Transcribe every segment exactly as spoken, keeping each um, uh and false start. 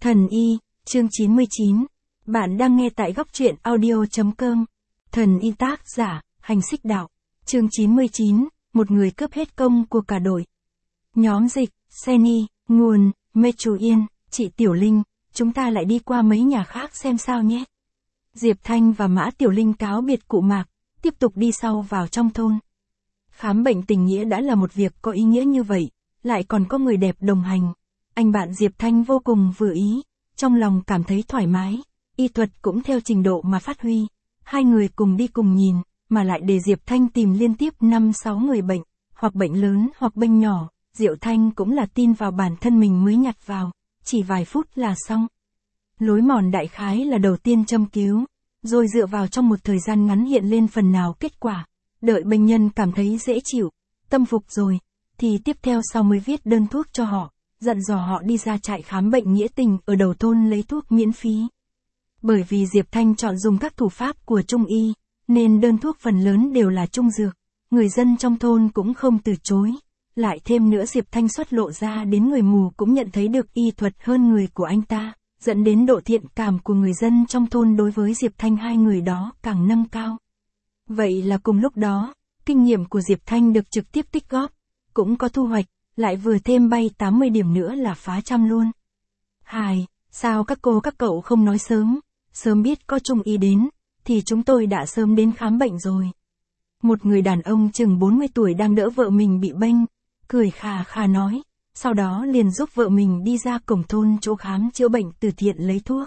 Thần Y, chương chín mươi chín. Bạn đang nghe tại góc truyện audio chấm com. Thần Y tác giả, Hành Xích Đạo. Chương chín mươi chín, một người cướp hết công của cả đội. Nhóm dịch, Seni, nguồn, Mê Chú Yên, chị Tiểu Linh, chúng ta lại đi qua mấy nhà khác xem sao nhé. Diệp Thanh và Mã Tiểu Linh cáo biệt cụ Mạc, tiếp tục đi sau vào trong thôn. Khám bệnh tình nghĩa đã là một việc có ý nghĩa như vậy, lại còn có người đẹp đồng hành. Anh bạn Diệp Thanh vô cùng vừa ý, trong lòng cảm thấy thoải mái, y thuật cũng theo trình độ mà phát huy. Hai người cùng đi cùng nhìn, mà lại để Diệp Thanh tìm liên tiếp năm sáu người bệnh, hoặc bệnh lớn hoặc bệnh nhỏ, Diệu Thanh cũng là tin vào bản thân mình mới nhặt vào, chỉ vài phút là xong. Lối mòn đại khái là đầu tiên châm cứu, rồi dựa vào trong một thời gian ngắn hiện lên phần nào kết quả, đợi bệnh nhân cảm thấy dễ chịu, tâm phục rồi, thì tiếp theo sau mới viết đơn thuốc cho họ, dặn dò họ đi ra trại khám bệnh nghĩa tình ở đầu thôn lấy thuốc miễn phí. Bởi vì Diệp Thanh chọn dùng các thủ pháp của Trung Y, nên đơn thuốc phần lớn đều là trung dược, người dân trong thôn cũng không từ chối. Lại thêm nữa Diệp Thanh xuất lộ ra đến người mù cũng nhận thấy được y thuật hơn người của anh ta, dẫn đến độ thiện cảm của người dân trong thôn đối với Diệp Thanh hai người đó càng nâng cao. Vậy là cùng lúc đó, kinh nghiệm của Diệp Thanh được trực tiếp tích góp, cũng có thu hoạch, lại vừa thêm bay tám mươi điểm nữa là phá trăm luôn. Hài, sao các cô các cậu không nói sớm, sớm biết có Trung Y đến, thì chúng tôi đã sớm đến khám bệnh rồi. Một người đàn ông chừng bốn mươi tuổi đang đỡ vợ mình bị bênh, cười khà khà nói, sau đó liền giúp vợ mình đi ra cổng thôn chỗ khám chữa bệnh từ thiện lấy thuốc.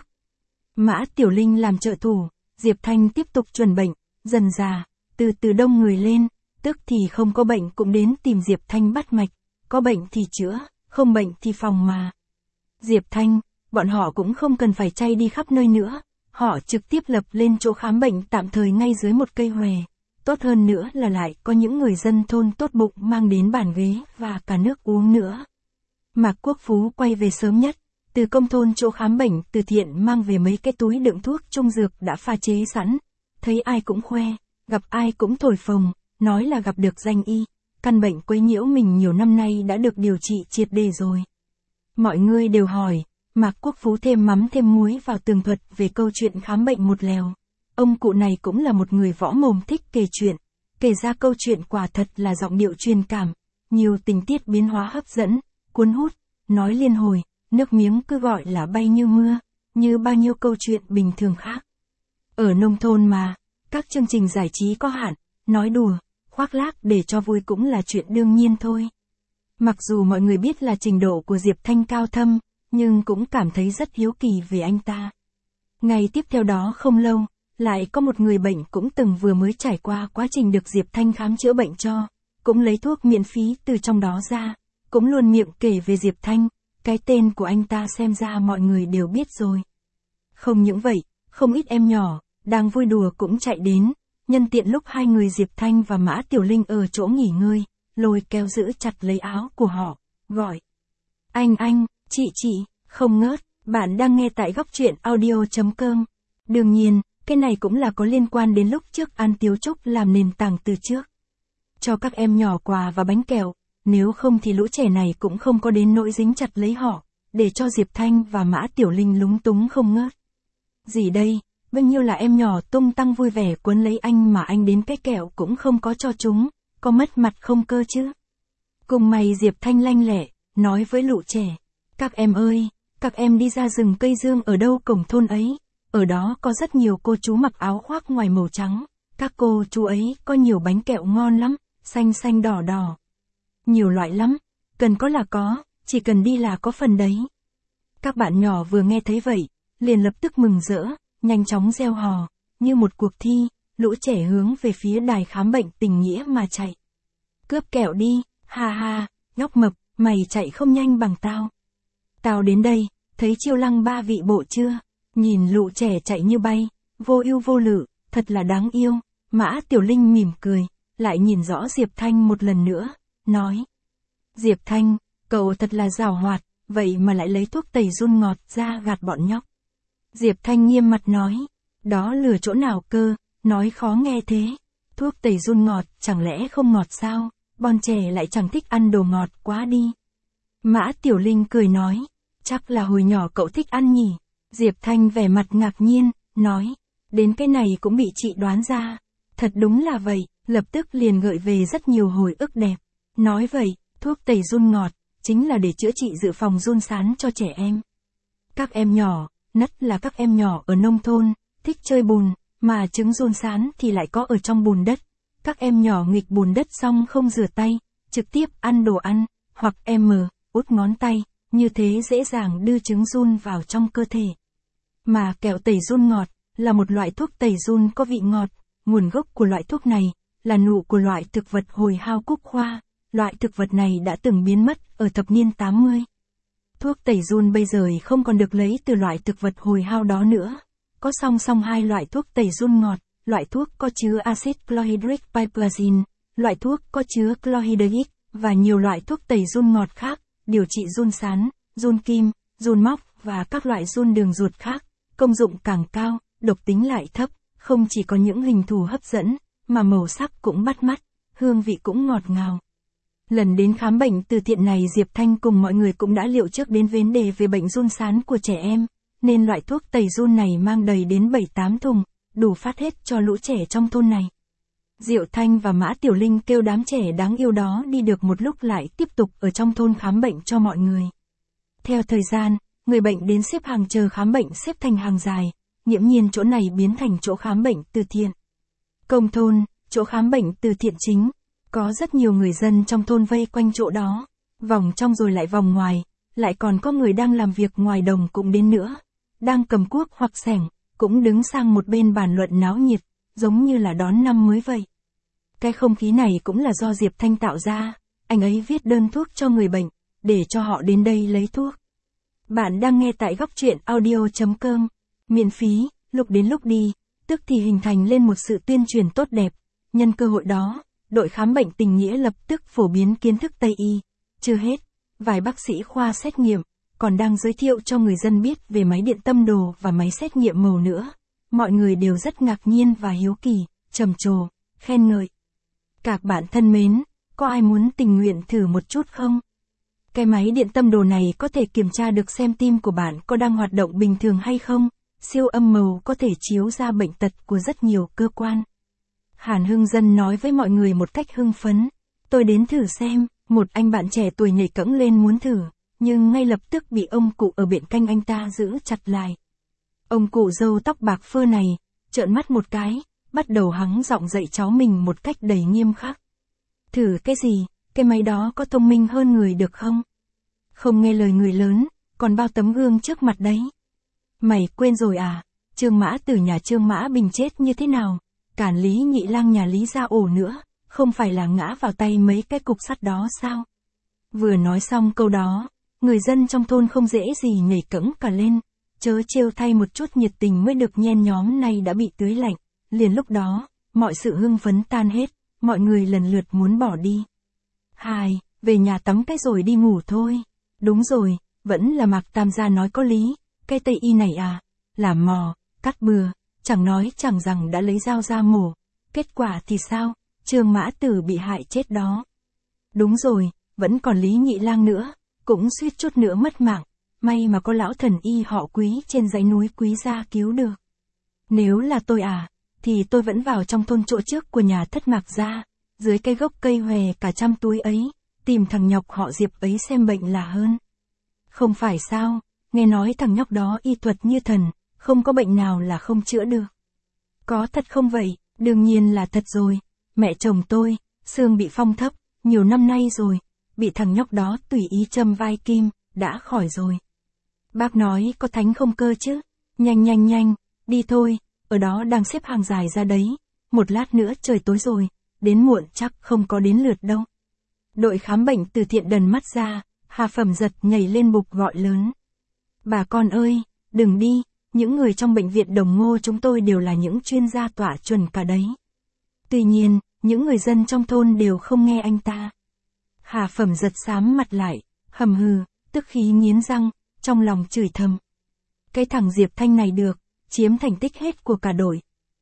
Mã Tiểu Linh làm trợ thủ, Diệp Thanh tiếp tục chuẩn bệnh, dần dà, từ từ đông người lên, tức thì không có bệnh cũng đến tìm Diệp Thanh bắt mạch, có bệnh thì chữa, không bệnh thì phòng mà. Diệp Thanh, bọn họ cũng không cần phải chay đi khắp nơi nữa, họ trực tiếp lập lên chỗ khám bệnh tạm thời ngay dưới một cây hòe. Tốt hơn nữa là lại có những người dân thôn tốt bụng mang đến bàn ghế và cả nước uống nữa. Mạc Quốc Phú quay về sớm nhất, từ công thôn chỗ khám bệnh từ thiện mang về mấy cái túi đựng thuốc trung dược đã pha chế sẵn, thấy ai cũng khoe, gặp ai cũng thổi phồng, nói là gặp được danh y, căn bệnh quấy nhiễu mình nhiều năm nay đã được điều trị triệt để rồi. Mọi người đều hỏi, Mạc Quốc Phú thêm mắm thêm muối vào tường thuật về câu chuyện khám bệnh một lèo. Ông cụ này cũng là một người võ mồm thích kể chuyện, kể ra câu chuyện quả thật là giọng điệu truyền cảm, nhiều tình tiết biến hóa hấp dẫn, cuốn hút, nói liên hồi, nước miếng cứ gọi là bay như mưa, như bao nhiêu câu chuyện bình thường khác. Ở nông thôn mà, các chương trình giải trí có hạn, nói đùa, khoác lác để cho vui cũng là chuyện đương nhiên thôi. Mặc dù mọi người biết là trình độ của Diệp Thanh cao thâm, nhưng cũng cảm thấy rất hiếu kỳ về anh ta. Ngày tiếp theo đó không lâu, lại có một người bệnh cũng từng vừa mới trải qua quá trình được Diệp Thanh khám chữa bệnh cho, cũng lấy thuốc miễn phí từ trong đó ra, cũng luôn miệng kể về Diệp Thanh, cái tên của anh ta xem ra mọi người đều biết rồi. Không những vậy, không ít em nhỏ, đang vui đùa cũng chạy đến, nhân tiện lúc hai người Diệp Thanh và Mã Tiểu Linh ở chỗ nghỉ ngơi, lôi kéo giữ chặt lấy áo của họ, gọi. Anh anh, chị chị, không ngớt, bạn đang nghe tại góc truyện audio chấm com. Đương nhiên, cái này cũng là có liên quan đến lúc trước An Tiếu Trúc làm nền tảng từ trước. Cho các em nhỏ quà và bánh kẹo, nếu không thì lũ trẻ này cũng không có đến nỗi dính chặt lấy họ, để cho Diệp Thanh và Mã Tiểu Linh lúng túng không ngớt. Gì đây, bao nhiêu là em nhỏ tung tăng vui vẻ quấn lấy anh mà anh đến cái kẹo cũng không có cho chúng, có mất mặt không cơ chứ. Cùng mày Diệp Thanh lanh lẹ, nói với lũ trẻ, các em ơi, các em đi ra rừng cây dương ở đâu cổng thôn ấy. Ở đó có rất nhiều cô chú mặc áo khoác ngoài màu trắng, các cô chú ấy có nhiều bánh kẹo ngon lắm, xanh xanh đỏ đỏ. Nhiều loại lắm, cần có là có, chỉ cần đi là có phần đấy. Các bạn nhỏ vừa nghe thấy vậy, liền lập tức mừng rỡ, nhanh chóng reo hò, như một cuộc thi, lũ trẻ hướng về phía đài khám bệnh tình nghĩa mà chạy. Cướp kẹo đi, ha ha, nhóc mập, mày chạy không nhanh bằng tao. Tao đến đây, thấy chiêu lăng ba vị bộ chưa? Nhìn lũ trẻ chạy như bay, vô ưu vô lự, thật là đáng yêu. Mã Tiểu Linh mỉm cười, lại nhìn rõ Diệp Thanh một lần nữa, nói. Diệp Thanh, cậu thật là giàu hoạt, vậy mà lại lấy thuốc tẩy run ngọt ra gạt bọn nhóc. Diệp Thanh nghiêm mặt nói, đó lừa chỗ nào cơ, nói khó nghe thế. Thuốc tẩy run ngọt chẳng lẽ không ngọt sao, bọn trẻ lại chẳng thích ăn đồ ngọt quá đi. Mã Tiểu Linh cười nói, Chắc là hồi nhỏ cậu thích ăn nhỉ? Diệp Thanh vẻ mặt ngạc nhiên, nói. Đến cái này cũng bị chị đoán ra. Thật đúng là vậy, lập tức liền gợi về rất nhiều hồi ức đẹp. Nói vậy, thuốc tẩy giun ngọt, chính là để chữa trị dự phòng giun sán cho trẻ em. Các em nhỏ, nhất là các em nhỏ ở nông thôn, thích chơi bùn, mà trứng giun sán thì lại có ở trong bùn đất. Các em nhỏ nghịch bùn đất xong không rửa tay, trực tiếp ăn đồ ăn, hoặc em mờ, út ngón tay, như thế dễ dàng đưa trứng giun vào trong cơ thể. Mà kẹo tẩy giun ngọt, là một loại thuốc tẩy giun có vị ngọt, nguồn gốc của loại thuốc này, là nụ của loại thực vật hồi hao cúc hoa, loại thực vật này đã từng biến mất ở thập niên tám mươi. Thuốc tẩy giun bây giờ không còn được lấy từ loại thực vật hồi hao đó nữa. Có song song hai loại thuốc tẩy giun ngọt, loại thuốc có chứa axit chlorhydric piperazine, loại thuốc có chứa chlorhydric, và nhiều loại thuốc tẩy giun ngọt khác, điều trị giun sán, giun kim, giun móc và các loại giun đường ruột khác. Công dụng càng cao, độc tính lại thấp, không chỉ có những hình thù hấp dẫn, mà màu sắc cũng bắt mắt, hương vị cũng ngọt ngào. Lần đến khám bệnh từ thiện này Diệp Thanh cùng mọi người cũng đã liệu trước đến vấn đề về bệnh giun sán của trẻ em, nên loại thuốc tẩy giun này mang đầy đến bảy tám thùng, đủ phát hết cho lũ trẻ trong thôn này. Diệu Thanh và Mã Tiểu Linh kêu đám trẻ đáng yêu đó đi được một lúc lại tiếp tục ở trong thôn khám bệnh cho mọi người. Theo thời gian, người bệnh đến xếp hàng chờ khám bệnh xếp thành hàng dài, nghiễm nhiên chỗ này biến thành chỗ khám bệnh từ thiện. Công thôn, chỗ khám bệnh từ thiện chính, có rất nhiều người dân trong thôn vây quanh chỗ đó, vòng trong rồi lại vòng ngoài, lại còn có người đang làm việc ngoài đồng cũng đến nữa, đang cầm cuốc hoặc xẻng, cũng đứng sang một bên bàn luận náo nhiệt, giống như là đón năm mới vậy. Cái không khí này cũng là do Diệp Thanh tạo ra, anh ấy viết đơn thuốc cho người bệnh, để cho họ đến đây lấy thuốc. Bạn đang nghe tại góc truyện audio chấm com, miễn phí, lúc đến lúc đi, tức thì hình thành lên một sự tuyên truyền tốt đẹp. Nhân cơ hội đó, đội khám bệnh tình nghĩa lập tức phổ biến kiến thức Tây y. Chưa hết, vài bác sĩ khoa xét nghiệm, còn đang giới thiệu cho người dân biết về máy điện tâm đồ và máy xét nghiệm màu nữa. Mọi người đều rất ngạc nhiên và hiếu kỳ, trầm trồ, khen ngợi. Các bạn thân mến, có ai muốn tình nguyện thử một chút không? Cái máy điện tâm đồ này có thể kiểm tra được xem tim của bạn có đang hoạt động bình thường hay không, siêu âm màu có thể chiếu ra bệnh tật của rất nhiều cơ quan. Hàn Hưng Dân nói với mọi người một cách hưng phấn, tôi đến thử xem, một anh bạn trẻ tuổi nhảy cẫng lên muốn thử, nhưng ngay lập tức bị ông cụ ở bên cạnh anh ta giữ chặt lại. Ông cụ râu tóc bạc phơ này, trợn mắt một cái, bắt đầu hắng giọng dạy cháu mình một cách đầy nghiêm khắc. Thử cái gì, cái máy đó có thông minh hơn người được không? Không nghe lời người lớn, còn bao tấm gương trước mặt đấy. Mày quên rồi à, Trương Mã Tử nhà Trương Mã Bình chết như thế nào? Cản Lý Nhị Lang nhà Lý Gia Ổ nữa, không phải là ngã vào tay mấy cái cục sắt đó sao? Vừa nói xong câu đó, người dân trong thôn không dễ gì nhảy cẫng cả lên, chớ trêu thay một chút nhiệt tình mới được nhen nhóm này đã bị tưới lạnh, liền lúc đó, mọi sự hưng phấn tan hết, mọi người lần lượt muốn bỏ đi. Hai, về nhà tắm cái rồi đi ngủ thôi. Đúng rồi, vẫn là Mạc Tam gia nói có lý, cái Tây y này à, làm mò, cắt bừa, chẳng nói chẳng rằng đã lấy dao ra mổ, kết quả thì sao, Trương Mã Tử bị hại chết đó. Đúng rồi, vẫn còn Lý Nhị Lang nữa, cũng suýt chút nữa mất mạng, may mà có lão thần y họ Quý trên dãy núi Quý gia cứu được. Nếu là tôi à, thì tôi vẫn vào trong thôn chỗ trước của nhà thất Mạc gia, dưới cây gốc cây hòe cả trăm túi ấy, tìm thằng nhóc họ Diệp ấy xem bệnh là hơn. Không phải sao, nghe nói thằng nhóc đó y thuật như thần, không có bệnh nào là không chữa được. Có thật không vậy? Đương nhiên là thật rồi. Mẹ chồng tôi, xương bị phong thấp, nhiều năm nay rồi, bị thằng nhóc đó tùy ý châm vai kim, đã khỏi rồi. Bác nói có thánh không cơ chứ? Nhanh nhanh nhanh, đi thôi, ở đó đang xếp hàng dài ra đấy, một lát nữa trời tối rồi, đến muộn chắc không có đến lượt đâu. Đội khám bệnh từ thiện đần mắt ra, Hà Phẩm Giật nhảy lên bục gọi lớn. Bà con ơi, đừng đi, những người trong bệnh viện Đồng Ngô chúng tôi đều là những chuyên gia tọa chuẩn cả đấy. Tuy nhiên, những người dân trong thôn đều không nghe anh ta. Hà Phẩm Giật xám mặt lại, hầm hừ, tức khí nghiến răng, trong lòng chửi thầm. Cái thằng Diệp Thanh này được, chiếm thành tích hết của cả đội.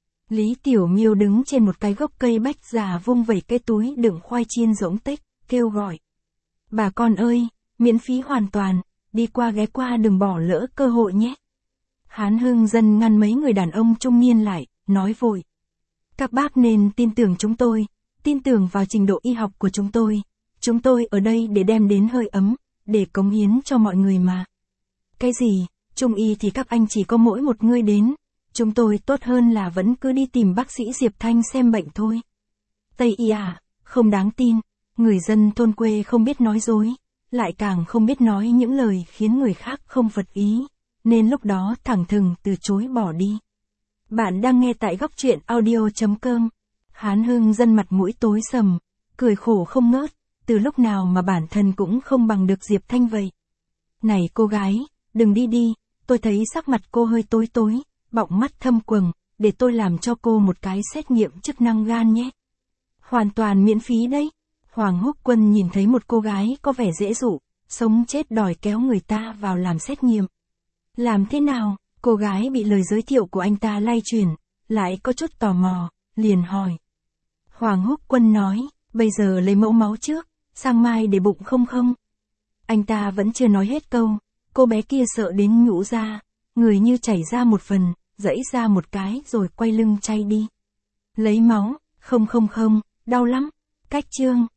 Lý Tiểu Miêu đứng trên một cái gốc cây bách già vung vẩy cái túi đựng khoai chiên rỗng tích, kêu gọi. Bà con ơi, miễn phí hoàn toàn, đi qua ghé qua đừng bỏ lỡ cơ hội nhé. Hán Hưng Dân ngăn mấy người đàn ông trung niên lại, nói vội. Các bác nên tin tưởng chúng tôi, tin tưởng vào trình độ y học của chúng tôi. Chúng tôi ở đây để đem đến hơi ấm, để cống hiến cho mọi người mà. Cái gì, trung y thì các anh chỉ có mỗi một người đến. Chúng tôi tốt hơn là vẫn cứ đi tìm bác sĩ Diệp Thanh xem bệnh thôi. Tây y à, không đáng tin. Người dân thôn quê không biết nói dối, lại càng không biết nói những lời khiến người khác không phật ý, nên lúc đó thẳng thừng từ chối bỏ đi. Bạn đang nghe tại góc truyện audio.com. Hán Hưng Dân mặt mũi tối sầm, cười khổ không ngớt, từ lúc nào mà bản thân cũng không bằng được Diệp Thanh vậy. Này cô gái, đừng đi đi, tôi thấy sắc mặt cô hơi tối tối, bọng mắt thâm quầng, để tôi làm cho cô một cái xét nghiệm chức năng gan nhé. Hoàn toàn miễn phí đấy. Hoàng Húc Quân nhìn thấy một cô gái có vẻ dễ dụ, sống chết đòi kéo người ta vào làm xét nghiệm. Làm thế nào? Cô gái bị lời giới thiệu của anh ta lay chuyển, lại có chút tò mò, liền hỏi. Hoàng Húc Quân nói, bây giờ lấy mẫu máu trước, sang mai để bụng không không? Anh ta vẫn chưa nói hết câu, cô bé kia sợ đến nhũ ra, người như chảy ra một phần, dãy ra một cái rồi quay lưng chay đi. Lấy máu, không không không, đau lắm, cách chương.